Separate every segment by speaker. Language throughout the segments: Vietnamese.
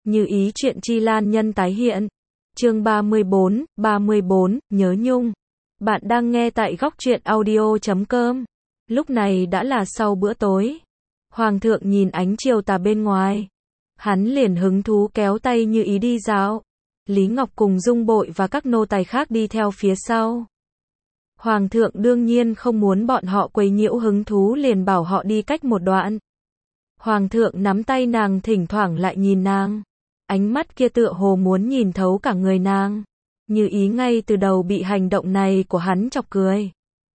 Speaker 1: Như ý chuyện chi lan nhân tái hiện. Chương 34, nhớ nhung. Bạn đang nghe tại góc truyện audio.com. Lúc này đã là sau bữa tối. Hoàng thượng nhìn ánh chiều tà bên ngoài. Hắn liền hứng thú kéo tay Như ý đi dạo. Lý Ngọc cùng Dung Bội và các nô tài khác đi theo phía sau. Hoàng thượng đương nhiên không muốn bọn họ quấy nhiễu hứng thú, liền bảo họ đi cách một đoạn. Hoàng thượng nắm tay nàng, thỉnh thoảng lại nhìn nàng. Ánh mắt kia tựa hồ muốn nhìn thấu cả người nàng. Như ý ngay từ đầu bị hành động này của hắn chọc cười.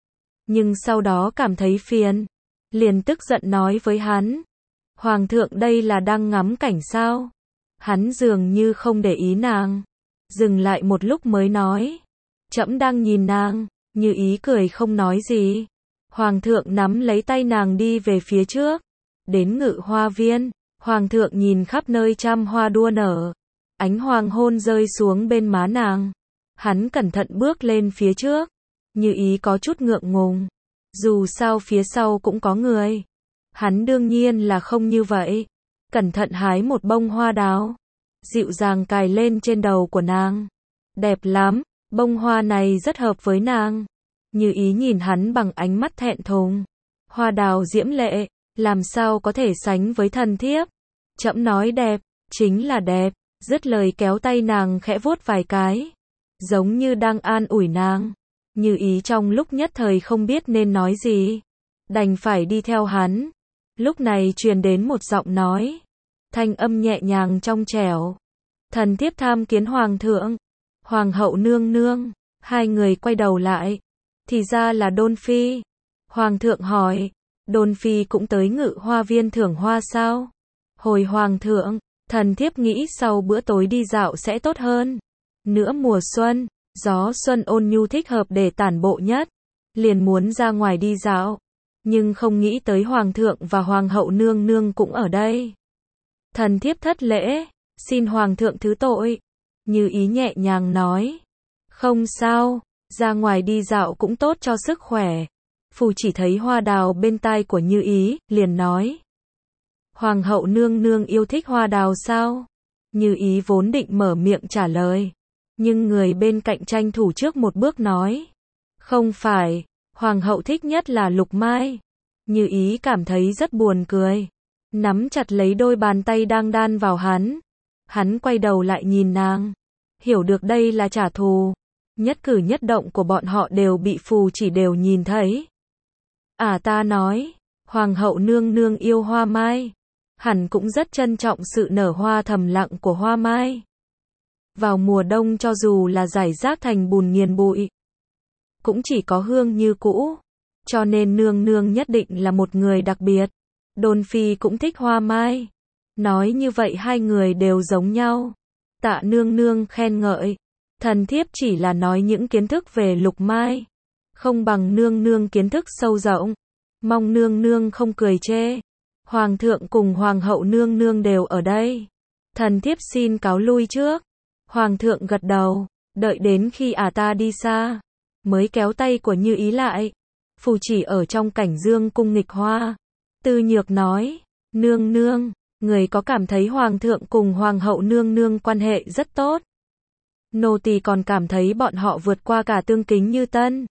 Speaker 1: Nhưng sau đó cảm thấy phiền. Liền tức giận nói với hắn. Hoàng thượng đây là đang ngắm cảnh sao? Hắn dường như không để ý nàng. Dừng lại một lúc mới nói. Trẫm đang nhìn nàng. Như ý cười không nói gì. Hoàng thượng nắm lấy tay nàng đi về phía trước. Đến Ngự Hoa Viên. Hoàng thượng nhìn khắp nơi trăm hoa đua nở. Ánh hoàng hôn rơi xuống bên má nàng. Hắn cẩn thận bước lên phía trước. Như ý có chút ngượng ngùng. Dù sao phía sau cũng có người. Hắn đương nhiên là không như vậy. Cẩn thận hái một bông hoa đào. Dịu dàng cài lên trên đầu của nàng. Đẹp lắm, bông hoa này rất hợp với nàng. Như ý nhìn hắn bằng ánh mắt thẹn thùng. Hoa đào diễm lệ, làm sao có thể sánh với thần thiếp. Trẫm nói đẹp, chính là đẹp. Dứt lời kéo tay nàng khẽ vuốt vài cái. Giống như đang an ủi nàng. Như ý trong lúc nhất thời không biết nên nói gì. Đành phải đi theo hắn. Lúc này truyền đến một giọng nói. Thanh âm nhẹ nhàng trong trẻo. Thần thiếp tham kiến hoàng thượng. Hoàng hậu nương nương. Hai người quay đầu lại. Thì ra là Đôn Phi. Hoàng thượng hỏi. Đôn Phi cũng tới Ngự Hoa Viên thưởng hoa sao? Hồi hoàng thượng, thần thiếp nghĩ sau bữa tối đi dạo sẽ tốt hơn. Nữa mùa xuân, gió xuân ôn nhu thích hợp để tản bộ nhất. Liền muốn ra ngoài đi dạo. Nhưng không nghĩ tới hoàng thượng và hoàng hậu nương nương cũng ở đây. Thần thiếp thất lễ, xin hoàng thượng thứ tội. Như ý nhẹ nhàng nói. Không sao, ra ngoài đi dạo cũng tốt cho sức khỏe. Phù chỉ thấy hoa đào bên tai của Như ý, liền nói. Hoàng hậu nương nương yêu thích hoa đào sao? Như ý vốn định mở miệng trả lời. Nhưng người bên cạnh tranh thủ trước một bước nói. Không phải, hoàng hậu thích nhất là lục mai. Như ý cảm thấy rất buồn cười. Nắm chặt lấy đôi bàn tay đang đan vào hắn. Hắn quay đầu lại nhìn nàng. Hiểu được đây là trả thù. Nhất cử nhất động của bọn họ đều bị phù chỉ đều nhìn thấy. Ta nói, hoàng hậu nương nương yêu hoa mai. Hẳn cũng rất trân trọng sự nở hoa thầm lặng của hoa mai. Vào mùa đông cho dù là rải rác thành bùn nghiền bụi, cũng chỉ có hương như cũ. Cho nên nương nương nhất định là một người đặc biệt. Đôn Phi cũng thích hoa mai. Nói như vậy hai người đều giống nhau. Tạ nương nương khen ngợi. Thần thiếp chỉ là nói những kiến thức về lục mai. Không bằng nương nương kiến thức sâu rộng. Mong nương nương không cười chê. Hoàng thượng cùng hoàng hậu nương nương đều ở đây. Thần thiếp xin cáo lui trước. Hoàng thượng gật đầu. Đợi đến khi ta đi xa. Mới kéo tay của Như ý lại. Phù chỉ ở trong cảnh dương cung nghịch hoa. Tư Nhược nói. Nương nương, người có cảm thấy hoàng thượng cùng hoàng hậu nương nương quan hệ rất tốt. Nô tỳ còn cảm thấy bọn họ vượt qua cả tương kính như tân.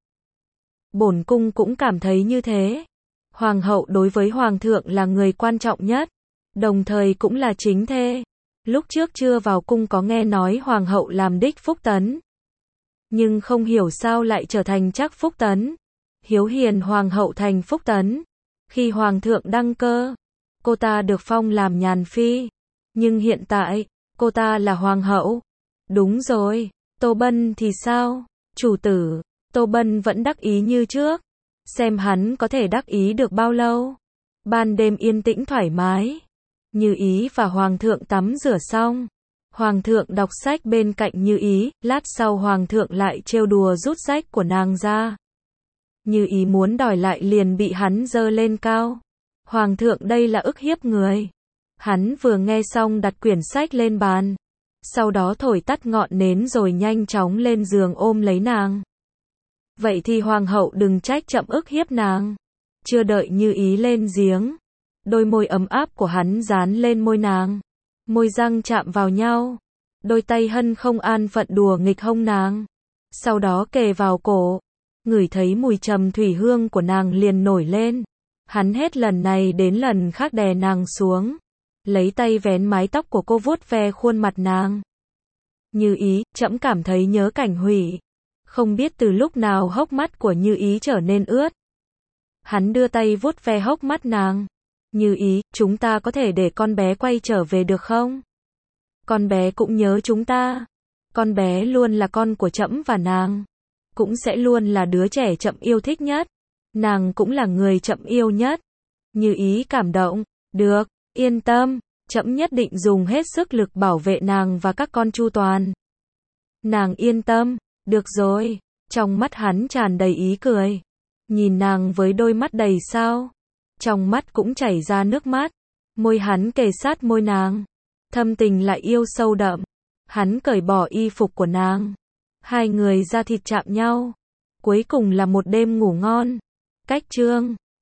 Speaker 1: Bổn cung cũng cảm thấy như thế. Hoàng hậu đối với hoàng thượng là người quan trọng nhất. Đồng thời cũng là chính thê. Lúc trước chưa vào cung có nghe nói hoàng hậu làm đích phúc tấn. Nhưng không hiểu sao lại trở thành Trác Phúc Tấn. Hiếu hiền hoàng hậu thành Phúc Tấn. Khi hoàng thượng đăng cơ, cô ta được phong làm nhàn phi. Nhưng hiện tại, cô ta là hoàng hậu. Đúng rồi, Tô Bân thì sao? Chủ tử, Tô Bân vẫn đắc ý như trước. Xem hắn có thể đắc ý được bao lâu. Ban đêm yên tĩnh thoải mái. Như ý và hoàng thượng tắm rửa xong. Hoàng thượng đọc sách bên cạnh Như ý, lát sau hoàng thượng lại trêu đùa rút sách của nàng ra. Như ý muốn đòi lại liền bị hắn giơ lên cao. Hoàng thượng đây là ức hiếp người. Hắn vừa nghe xong đặt quyển sách lên bàn. Sau đó thổi tắt ngọn nến rồi nhanh chóng lên giường ôm lấy nàng. Vậy thì hoàng hậu đừng trách chậm ức hiếp nàng. Chưa đợi Như ý lên giếng. Đôi môi ấm áp của hắn dán lên môi nàng. môi răng chạm vào nhau. Đôi tay hân không an phận đùa nghịch hông nàng. Sau đó kề vào cổ. Ngửi thấy mùi trầm thủy hương của nàng liền nổi lên. Hắn hết lần này đến lần khác đè nàng xuống. Lấy tay vén mái tóc của cô vuốt ve khuôn mặt nàng. Như Ý, trẫm cảm thấy nhớ Cảnh Hủy. Không biết từ lúc nào hốc mắt của Như Ý trở nên ướt. Hắn đưa tay vuốt ve hốc mắt nàng. Như Ý, chúng ta có thể để con bé quay trở về được không? Con bé cũng nhớ chúng ta. Con bé luôn là con của trẫm và nàng. Cũng sẽ luôn là đứa trẻ trẫm yêu thích nhất. Nàng cũng là người trẫm yêu nhất. Như Ý cảm động. Được, yên tâm. Trẫm nhất định dùng hết sức lực bảo vệ nàng và các con chu toàn. Nàng yên tâm. Được rồi. Trong mắt hắn tràn đầy ý cười. Nhìn nàng với đôi mắt đầy sao. Trong mắt cũng chảy ra nước mắt. Môi hắn kề sát môi nàng. Thâm tình lại yêu sâu đậm. Hắn cởi bỏ y phục của nàng. Hai người da thịt chạm nhau. Cuối cùng là một đêm ngủ ngon. Cách chương